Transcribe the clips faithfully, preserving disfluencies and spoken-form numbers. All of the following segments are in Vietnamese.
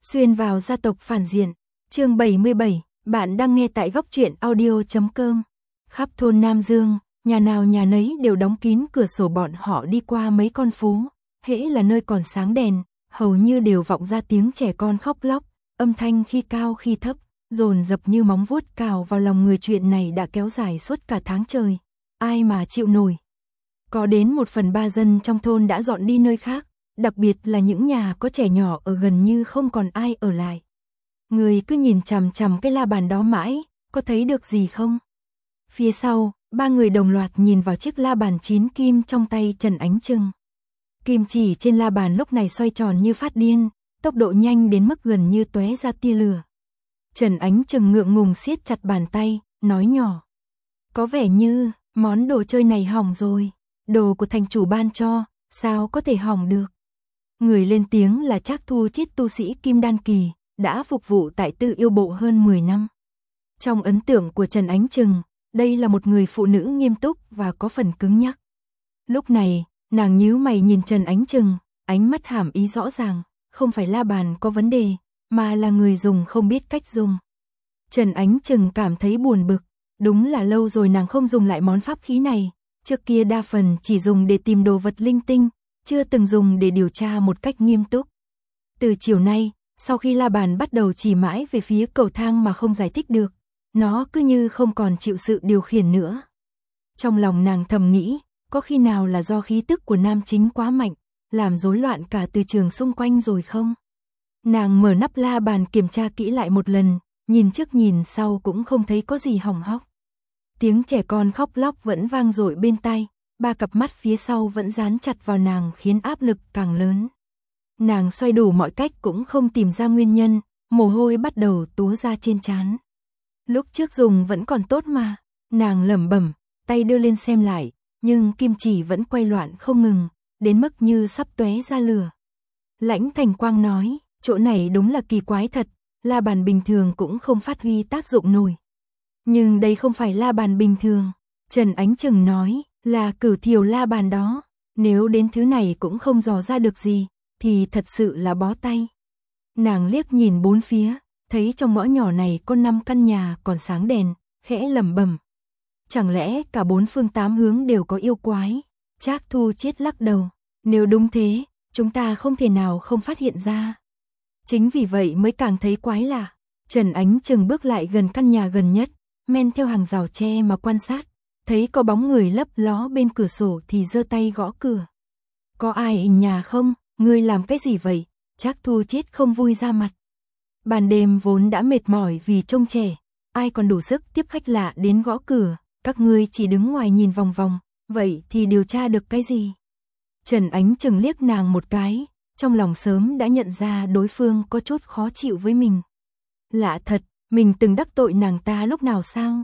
Xuyên vào gia tộc phản diện. Chương bảy mươi bảy, bạn đang nghe tại góc truyện audio chấm com. Khắp thôn Nam Dương, nhà nào nhà nấy đều đóng kín cửa sổ, bọn họ đi qua mấy con phố, hễ là nơi còn sáng đèn, hầu như đều vọng ra tiếng trẻ con khóc lóc, âm thanh khi cao khi thấp, dồn dập như móng vuốt cào vào lòng người. Chuyện này đã kéo dài suốt cả tháng trời, ai mà chịu nổi. Có đến một phần ba dân trong thôn đã dọn đi nơi khác, đặc biệt là những nhà có trẻ nhỏ ở gần như không còn ai ở lại. Người cứ nhìn chằm chằm cái la bàn đó mãi, có thấy được gì không? Phía sau, ba người đồng loạt nhìn vào chiếc la bàn chín kim trong tay Trần Ánh Trừng. Kim chỉ trên la bàn lúc này xoay tròn như phát điên, tốc độ nhanh đến mức gần như tóe ra tia lửa. Trần Ánh Trừng ngượng ngùng siết chặt bàn tay, nói nhỏ: "Có vẻ như món đồ chơi này hỏng rồi, đồ của thành chủ ban cho, sao có thể hỏng được?" Người lên tiếng là Trác Thu Chiết, tu sĩ Kim Đan kỳ, đã phục vụ tại Tư Yêu Bộ hơn mười năm. Trong ấn tượng của Trần Ánh Trừng, đây là một người phụ nữ nghiêm túc và có phần cứng nhắc. Lúc này, nàng nhíu mày nhìn Trần Ánh Trừng, ánh mắt hàm ý rõ ràng, không phải la bàn có vấn đề, mà là người dùng không biết cách dùng. Trần Ánh Trừng cảm thấy buồn bực, đúng là lâu rồi nàng không dùng lại món pháp khí này, trước kia đa phần chỉ dùng để tìm đồ vật linh tinh, chưa từng dùng để điều tra một cách nghiêm túc. Từ chiều nay, sau khi la bàn bắt đầu chỉ mãi về phía cầu thang mà không giải thích được, nó cứ như không còn chịu sự điều khiển nữa. Trong lòng nàng thầm nghĩ, có khi nào là do khí tức của nam chính quá mạnh, làm rối loạn cả từ trường xung quanh rồi không? Nàng mở nắp la bàn kiểm tra kỹ lại một lần, nhìn trước nhìn sau cũng không thấy có gì hỏng hóc. Tiếng trẻ con khóc lóc vẫn vang dội bên tai, ba cặp mắt phía sau vẫn dán chặt vào nàng khiến áp lực càng lớn. Nàng xoay đủ mọi cách cũng không tìm ra nguyên nhân, mồ hôi bắt đầu túa ra trên trán. Lúc trước dùng vẫn còn tốt mà, nàng lẩm bẩm, tay đưa lên xem lại, nhưng kim chỉ vẫn quay loạn không ngừng, đến mức như sắp tóe ra lửa. Lãnh Thành Quang nói, chỗ này đúng là kỳ quái thật, la bàn bình thường cũng không phát huy tác dụng nổi. Nhưng đây không phải la bàn bình thường, Trần Ánh Trừng nói, là cửu thiều la bàn đó, nếu đến thứ này cũng không dò ra được gì, thì thật sự là bó tay. Nàng liếc nhìn bốn phía, thấy trong ngõ nhỏ này có năm căn nhà còn sáng đèn, khẽ lẩm bẩm. Chẳng lẽ cả bốn phương tám hướng đều có yêu quái? Trác Thu Chiết lắc đầu, nếu đúng thế, chúng ta không thể nào không phát hiện ra. Chính vì vậy mới càng thấy quái lạ. Trần Ánh Trừng bước lại gần căn nhà gần nhất, men theo hàng rào tre mà quan sát, thấy có bóng người lấp ló bên cửa sổ thì giơ tay gõ cửa. Có ai ở nhà không? Ngươi làm cái gì vậy? Trác Thu Chiết không vui ra mặt. Ban đêm vốn đã mệt mỏi vì trông trẻ, ai còn đủ sức tiếp khách lạ đến gõ cửa, các ngươi chỉ đứng ngoài nhìn vòng vòng, vậy thì điều tra được cái gì? Trần Ánh Trừng liếc nàng một cái, trong lòng sớm đã nhận ra đối phương có chút khó chịu với mình. Lạ thật, mình từng đắc tội nàng ta lúc nào sao?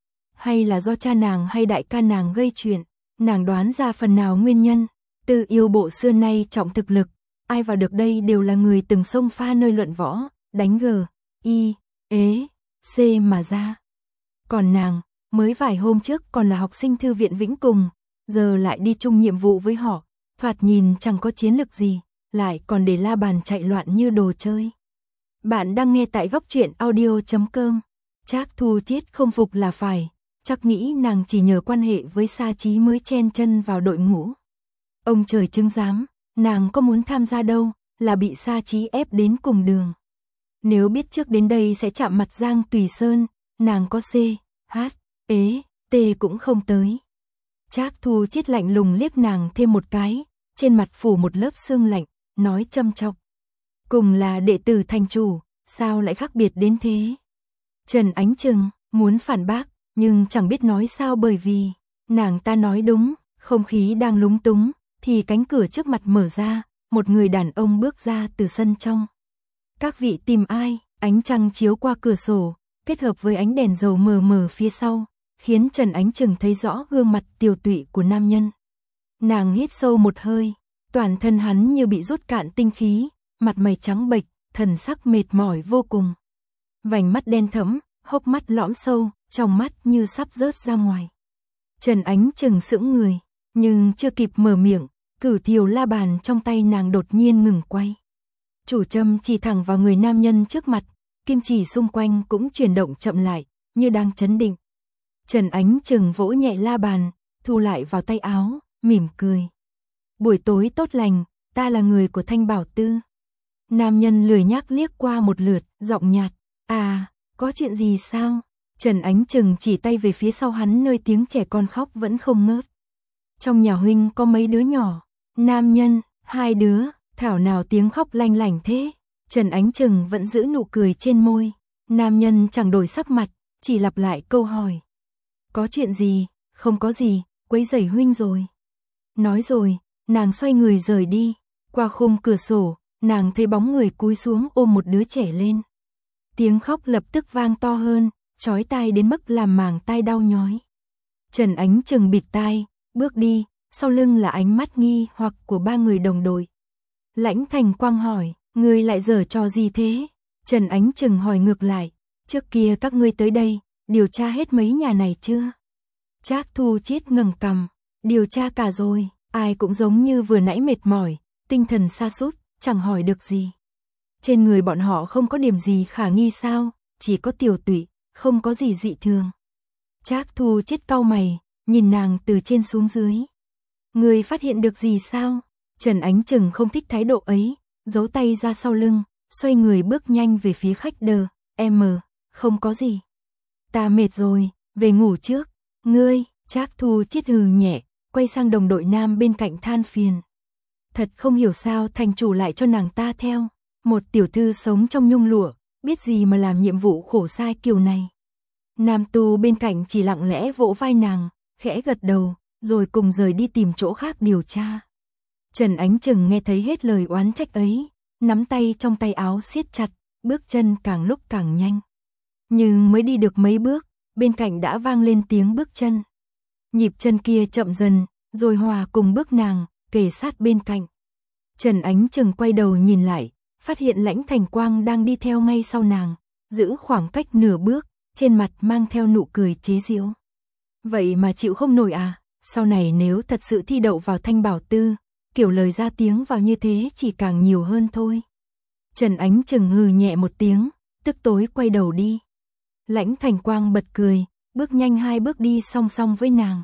Hay là do cha nàng hay đại ca nàng gây chuyện? Nàng đoán ra phần nào nguyên nhân. Tư Yêu Bộ xưa nay trọng thực lực, ai vào được đây đều là người từng xông pha nơi luận võ, đánh G, I, ế, C mà ra. Còn nàng, mới vài hôm trước còn là học sinh thư viện Vĩnh Cùng, giờ lại đi chung nhiệm vụ với họ, thoạt nhìn chẳng có chiến lực gì, lại còn để la bàn chạy loạn như đồ chơi. Bạn đang nghe tại góc truyện audio chấm com. Trác Thu Chiết không phục là phải, chắc nghĩ nàng chỉ nhờ quan hệ với Sa Chí mới chen chân vào đội ngũ. Ông trời chứng giám, nàng có muốn tham gia đâu, là bị Sa Chí ép đến cùng đường. Nếu biết trước đến đây sẽ chạm mặt Giang Tùy Sơn, nàng có C, H, ế, T cũng không tới. Trác Thu Chiết lạnh lùng liếc nàng thêm một cái, trên mặt phủ một lớp sương lạnh, nói châm chọc. Cùng là đệ tử thành chủ, sao lại khác biệt đến thế? Trần Ánh Trừng muốn phản bác, nhưng chẳng biết nói sao bởi vì, nàng ta nói đúng, không khí đang lúng túng, thì cánh cửa trước mặt mở ra, một người đàn ông bước ra từ sân trong. Các vị tìm ai? Ánh trăng chiếu qua cửa sổ, kết hợp với ánh đèn dầu mờ mờ phía sau, khiến Trần Ánh Trừng thấy rõ gương mặt tiều tụy của nam nhân. Nàng hít sâu một hơi, toàn thân hắn như bị rút cạn tinh khí, mặt mày trắng bệch, thần sắc mệt mỏi vô cùng. Vành mắt đen thẫm, hốc mắt lõm sâu, trong mắt như sắp rớt ra ngoài. Trần Ánh Trừng sững người, nhưng chưa kịp mở miệng, cửu thiều la bàn trong tay nàng đột nhiên ngừng quay. Chủ châm chỉ thẳng vào người nam nhân trước mặt, kim chỉ xung quanh cũng chuyển động chậm lại, như đang chấn định. Trần Ánh Trừng vỗ nhẹ la bàn, thu lại vào tay áo, mỉm cười. Buổi tối tốt lành, ta là người của Thanh Bảo Tư. Nam nhân lười nhác liếc qua một lượt, giọng nhạt. À, có chuyện gì sao? Trần Ánh Trừng chỉ tay về phía sau hắn nơi tiếng trẻ con khóc vẫn không ngớt. Trong nhà huynh có mấy đứa nhỏ? Nam nhân, hai đứa, thảo nào tiếng khóc lanh lảnh thế? Trần Ánh Trừng vẫn giữ nụ cười trên môi. Nam nhân chẳng đổi sắc mặt, chỉ lặp lại câu hỏi. Có chuyện gì? Không có gì, quấy rầy huynh rồi. Nói rồi, nàng xoay người rời đi. Qua khung cửa sổ, nàng thấy bóng người cúi xuống ôm một đứa trẻ lên. Tiếng khóc lập tức vang to hơn, chói tai đến mức làm màng tai đau nhói. Trần Ánh Trừng bịt tai, bước đi, sau lưng là ánh mắt nghi hoặc của ba người đồng đội. Lãnh Thành Quang hỏi, ngươi lại giở trò gì thế? Trần Ánh Trừng hỏi ngược lại, trước kia các ngươi tới đây, điều tra hết mấy nhà này chưa? Trác Thu Chiết ngẩng cằm, điều tra cả rồi, ai cũng giống như vừa nãy mệt mỏi, tinh thần sa sút, chẳng hỏi được gì. Trên người bọn họ không có điểm gì khả nghi sao, chỉ có tiểu tụy, không có gì dị thường. Trác Thu Chiết cau mày, nhìn nàng từ trên xuống dưới. Ngươi phát hiện được gì sao? Trần Ánh Trừng không thích thái độ ấy, giấu tay ra sau lưng, xoay người bước nhanh về phía khách đờ. Em, không có gì. Ta mệt rồi, về ngủ trước. Ngươi, Trác Thu Chiết hừ nhẹ, quay sang đồng đội nam bên cạnh than phiền. Thật không hiểu sao thành chủ lại cho nàng ta theo. Một tiểu thư sống trong nhung lụa, biết gì mà làm nhiệm vụ khổ sai kiểu này. Nam tu bên cạnh chỉ lặng lẽ vỗ vai nàng, khẽ gật đầu, rồi cùng rời đi tìm chỗ khác điều tra. Trần Ánh Trừng nghe thấy hết lời oán trách ấy, nắm tay trong tay áo siết chặt, bước chân càng lúc càng nhanh. Nhưng mới đi được mấy bước, bên cạnh đã vang lên tiếng bước chân. Nhịp chân kia chậm dần, rồi hòa cùng bước nàng, kề sát bên cạnh. Trần Ánh Trừng quay đầu nhìn lại, phát hiện Lãnh Thành Quang đang đi theo ngay sau nàng, giữ khoảng cách nửa bước, trên mặt mang theo nụ cười chế giễu. Vậy mà chịu không nổi à? Sau này nếu thật sự thi đậu vào Thanh Bảo Tư, kiểu lời ra tiếng vào như thế chỉ càng nhiều hơn thôi. Trần Ánh Trừng hừ nhẹ một tiếng, tức tối quay đầu đi. Lãnh Thành Quang bật cười, bước nhanh hai bước đi song song với nàng.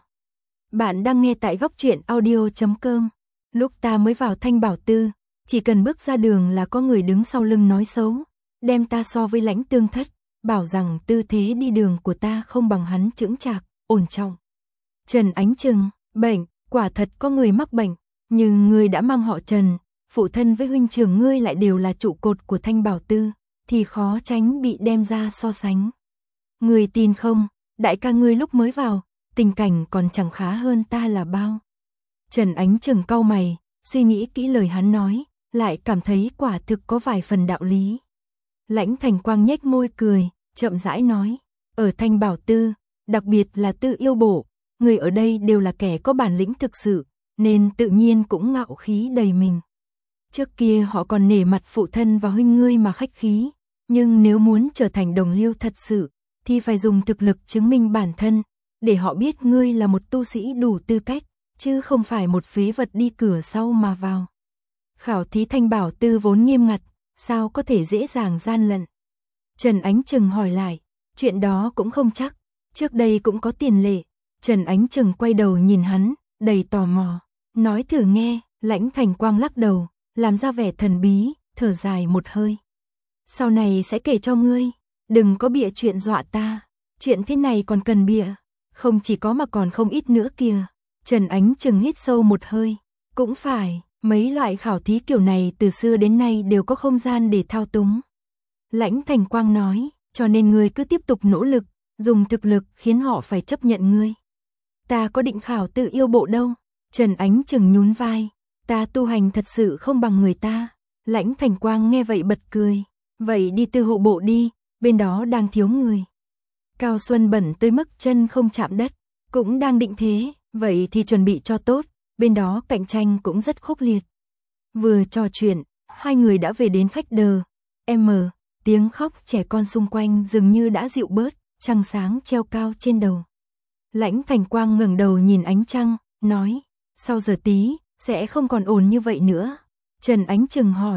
Bạn đang nghe tại góc truyện audio chấm com. Lúc ta mới vào Thanh Bảo Tư, chỉ cần bước ra đường là có người đứng sau lưng nói xấu, đem ta so với Lãnh Tương Thất, bảo rằng tư thế đi đường của ta không bằng hắn chững chạc, ổn trọng. Trần Ánh Trừng, bệnh, quả thật có người mắc bệnh, nhưng ngươi đã mang họ Trần, phụ thân với huynh trưởng ngươi lại đều là trụ cột của Thanh Bảo Tư, thì khó tránh bị đem ra so sánh. Ngươi tin không, đại ca ngươi lúc mới vào, tình cảnh còn chẳng khá hơn ta là bao. Trần Ánh Trừng cau mày, suy nghĩ kỹ lời hắn nói, lại cảm thấy quả thực có vài phần đạo lý. Lãnh Thành Quang nhếch môi cười, chậm rãi nói, ở Thanh Bảo Tư, đặc biệt là Tư Yêu Bộ, người ở đây đều là kẻ có bản lĩnh thực sự, nên tự nhiên cũng ngạo khí đầy mình. Trước kia họ còn nể mặt phụ thân và huynh ngươi mà khách khí, nhưng nếu muốn trở thành đồng liêu thật sự, thì phải dùng thực lực chứng minh bản thân, để họ biết ngươi là một tu sĩ đủ tư cách, chứ không phải một phế vật đi cửa sau mà vào. Khảo thí Thanh Bảo Tư vốn nghiêm ngặt, sao có thể dễ dàng gian lận? Trần Ánh Trừng hỏi lại, chuyện đó cũng không chắc, trước đây cũng có tiền lệ. Trần Ánh Trừng quay đầu nhìn hắn, đầy tò mò, nói thử nghe. Lãnh Thành Quang lắc đầu, làm ra vẻ thần bí, thở dài một hơi. Sau này sẽ kể cho ngươi, đừng có bịa chuyện dọa ta, chuyện thế này còn cần bịa, không chỉ có mà còn không ít nữa kìa. Trần Ánh Trừng hít sâu một hơi, cũng phải, mấy loại khảo thí kiểu này từ xưa đến nay đều có không gian để thao túng. Lãnh Thành Quang nói, cho nên ngươi cứ tiếp tục nỗ lực, dùng thực lực khiến họ phải chấp nhận ngươi. Ta có định khảo Tự Yêu Bộ đâu. Trần Ánh Trừng nhún vai, ta tu hành thật sự không bằng người ta. Lãnh Thành Quang nghe vậy bật cười, vậy đi Tư Hộ Bộ đi, bên đó đang thiếu người. Cao Xuân bẩn tới mức chân không chạm đất, cũng đang định thế, vậy thì chuẩn bị cho tốt, bên đó cạnh tranh cũng rất khốc liệt. Vừa trò chuyện, hai người đã về đến khách đờ. M, tiếng khóc trẻ con xung quanh dường như đã dịu bớt, trăng sáng treo cao trên đầu. Lãnh Thành Quang ngẩng đầu nhìn ánh trăng, nói, sau giờ tí, sẽ không còn ổn như vậy nữa. Trần Ánh Trừng hỏi, tại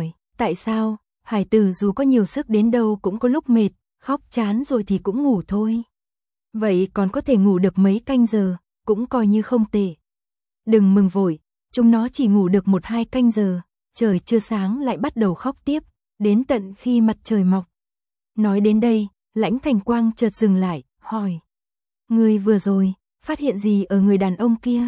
Tại sao? Hải tử dù có nhiều sức đến đâu cũng có lúc mệt, khóc chán rồi thì cũng ngủ thôi. Vậy còn có thể ngủ được mấy canh giờ, cũng coi như không tệ. Đừng mừng vội, chúng nó chỉ ngủ được một hai canh giờ, trời chưa sáng lại bắt đầu khóc tiếp, đến tận khi mặt trời mọc. Nói đến đây, Lãnh Thành Quang chợt dừng lại, hỏi. Ngươi vừa rồi, phát hiện gì ở người đàn ông kia?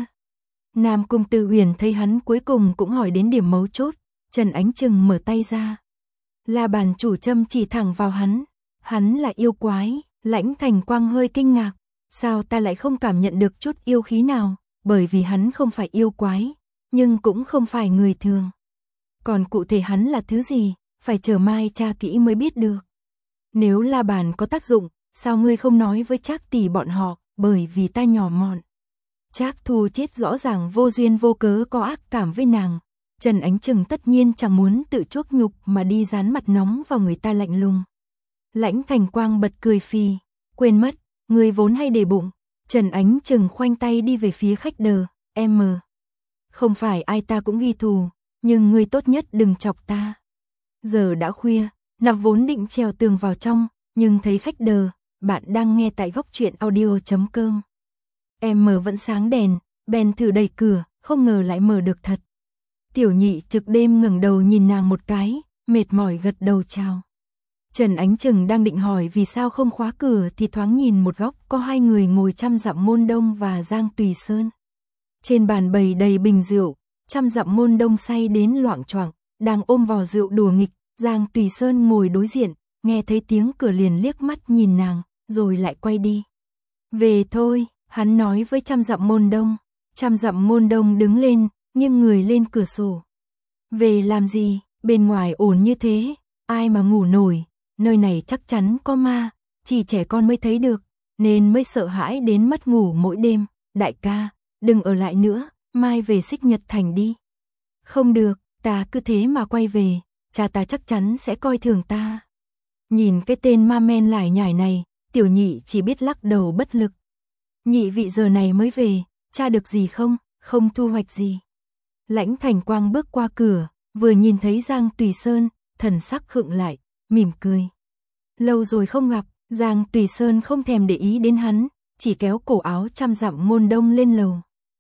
Nam Cung Tư Huyền thấy hắn cuối cùng cũng hỏi đến điểm mấu chốt, Trần Ánh Trừng mở tay ra. La bàn chủ châm chỉ thẳng vào hắn, hắn là yêu quái. Lãnh Thành Quang hơi kinh ngạc, sao ta lại không cảm nhận được chút yêu khí nào, bởi vì hắn không phải yêu quái, nhưng cũng không phải người thường. Còn cụ thể hắn là thứ gì, phải chờ mai tra kỹ mới biết được. Nếu la bàn có tác dụng, sao ngươi không nói với Trác tỷ bọn họ, bởi vì ta nhỏ mọn. Trác Thu chết rõ ràng vô duyên vô cớ có ác cảm với nàng. Trần Ánh Trừng tất nhiên chẳng muốn tự chuốc nhục mà đi dán mặt nóng vào người ta lạnh lùng. Lãnh Thành Quang bật cười phì, quên mất, người vốn hay để bụng. Trần Ánh Trừng khoanh tay đi về phía khách đờ, em. Không phải ai ta cũng ghi thù, nhưng ngươi tốt nhất đừng chọc ta. Giờ đã khuya, nạp vốn định trèo tường vào trong, nhưng thấy khách đờ, bạn đang nghe tại góc truyện audio chấm com. Em vẫn sáng đèn, bèn thử đẩy cửa, không ngờ lại mở được thật. Tiểu Nhị trực đêm ngẩng đầu nhìn nàng một cái, mệt mỏi gật đầu chào. Trần Ánh Trừng đang định hỏi vì sao không khóa cửa thì thoáng nhìn một góc có hai người ngồi Trăm Dặm Môn Đông và Giang Tùy Sơn. Trên bàn bày đầy bình rượu, Trăm Dặm Môn Đông say đến loạng choạng, đang ôm vò rượu đùa nghịch, Giang Tùy Sơn ngồi đối diện, nghe thấy tiếng cửa liền liếc mắt nhìn nàng, rồi lại quay đi. Về thôi, hắn nói với Trăm Dặm Môn Đông. Trăm Dặm Môn Đông đứng lên, nghiêng người lên cửa sổ. Về làm gì, bên ngoài ồn như thế, ai mà ngủ nổi. Nơi này chắc chắn có ma, chỉ trẻ con mới thấy được, nên mới sợ hãi đến mất ngủ mỗi đêm. Đại ca, đừng ở lại nữa, mai về Xích Nhật Thành đi. Không được, ta cứ thế mà quay về, cha ta chắc chắn sẽ coi thường ta. Nhìn cái tên ma men lải nhải này, Tiểu Nhị chỉ biết lắc đầu bất lực. Nhị vị giờ này mới về, cha được gì không, không thu hoạch gì. Lãnh Thành Quang bước qua cửa, vừa nhìn thấy Giang Tùy Sơn, thần sắc khựng lại, mỉm cười. Lâu rồi không gặp, Giang Tùy Sơn không thèm để ý đến hắn, chỉ kéo cổ áo Trăm Dặm Môn Đông lên lầu.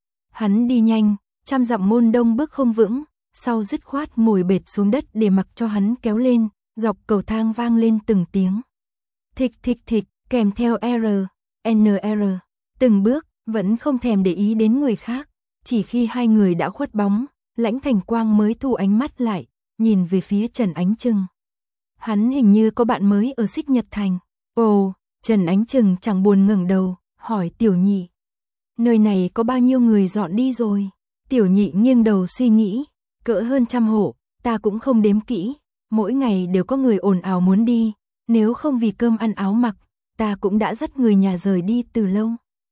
Hắn đi nhanh, Trăm Dặm Môn Đông bước không vững, sau dứt khoát ngồi bệt xuống đất để mặc cho hắn kéo lên, dọc cầu thang vang lên từng tiếng. Thịch thịch thịch, kèm theo R, N R, từng bước, vẫn không thèm để ý đến người khác, chỉ khi hai người đã khuất bóng, Lãnh Thành Quang mới thu ánh mắt lại, nhìn về phía Trần Ánh Trừng. Hắn hình như có bạn mới ở Xích Nhật Thành. Ồ, Trần Ánh Trừng chẳng buồn ngẩng đầu, hỏi Tiểu Nhị. Nơi này có bao nhiêu người dọn đi rồi? Tiểu Nhị nghiêng đầu suy nghĩ, cỡ hơn trăm hộ, ta cũng không đếm kỹ, mỗi ngày đều có người ồn ào muốn đi, nếu không vì cơm ăn áo mặc, ta cũng đã dắt người nhà rời đi từ lâu.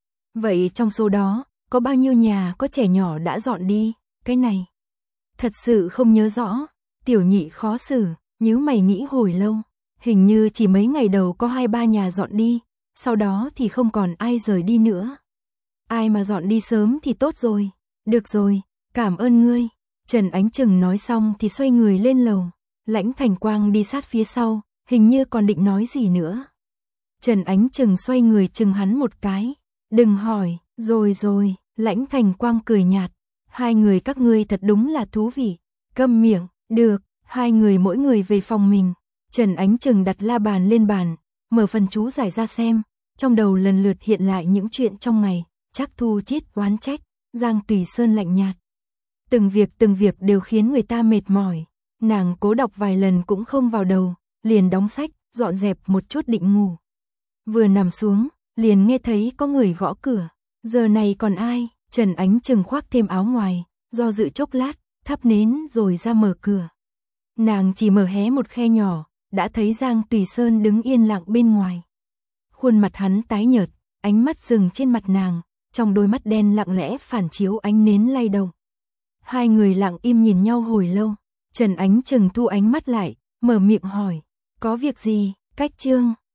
Vậy trong số đó, có bao nhiêu nhà có trẻ nhỏ đã dọn đi, cái này? Thật sự không nhớ rõ, Tiểu Nhị khó xử. Nhíu mày nghĩ hồi lâu, hình như chỉ mấy ngày đầu có hai ba nhà dọn đi, sau đó thì không còn ai rời đi nữa. Ai mà dọn đi sớm thì tốt rồi. Được rồi, cảm ơn ngươi. Trần Ánh Trừng nói xong thì xoay người lên lầu. Lãnh Thành Quang đi sát phía sau, hình như còn định nói gì nữa. Trần Ánh Trừng xoay người chừng hắn một cái. Đừng hỏi, rồi rồi, Lãnh Thành Quang cười nhạt. Hai người các ngươi thật đúng là thú vị. Câm miệng, được. Hai người mỗi người về phòng mình. Trần Ánh Trừng đặt la bàn lên bàn, mở phần chú giải ra xem, trong đầu lần lượt hiện lại những chuyện trong ngày. Trác Thu chết oán trách, Giang Tùy Sơn lạnh nhạt. Từng việc từng việc đều khiến người ta mệt mỏi. Nàng cố đọc vài lần cũng không vào đầu, liền đóng sách, dọn dẹp một chút định ngủ. Vừa nằm xuống, liền nghe thấy có người gõ cửa. Giờ này còn ai? Trần Ánh Trừng khoác thêm áo ngoài, do dự chốc lát, thắp nến rồi ra mở cửa. Nàng chỉ mở hé một khe nhỏ, đã thấy Giang Tùy Sơn đứng yên lặng bên ngoài. Khuôn mặt hắn tái nhợt, ánh mắt dừng trên mặt nàng, trong đôi mắt đen lặng lẽ phản chiếu ánh nến lay động. Hai người lặng im nhìn nhau hồi lâu, Trần Ánh Trừng thu ánh mắt lại, mở miệng hỏi, có việc gì? Cách Trương,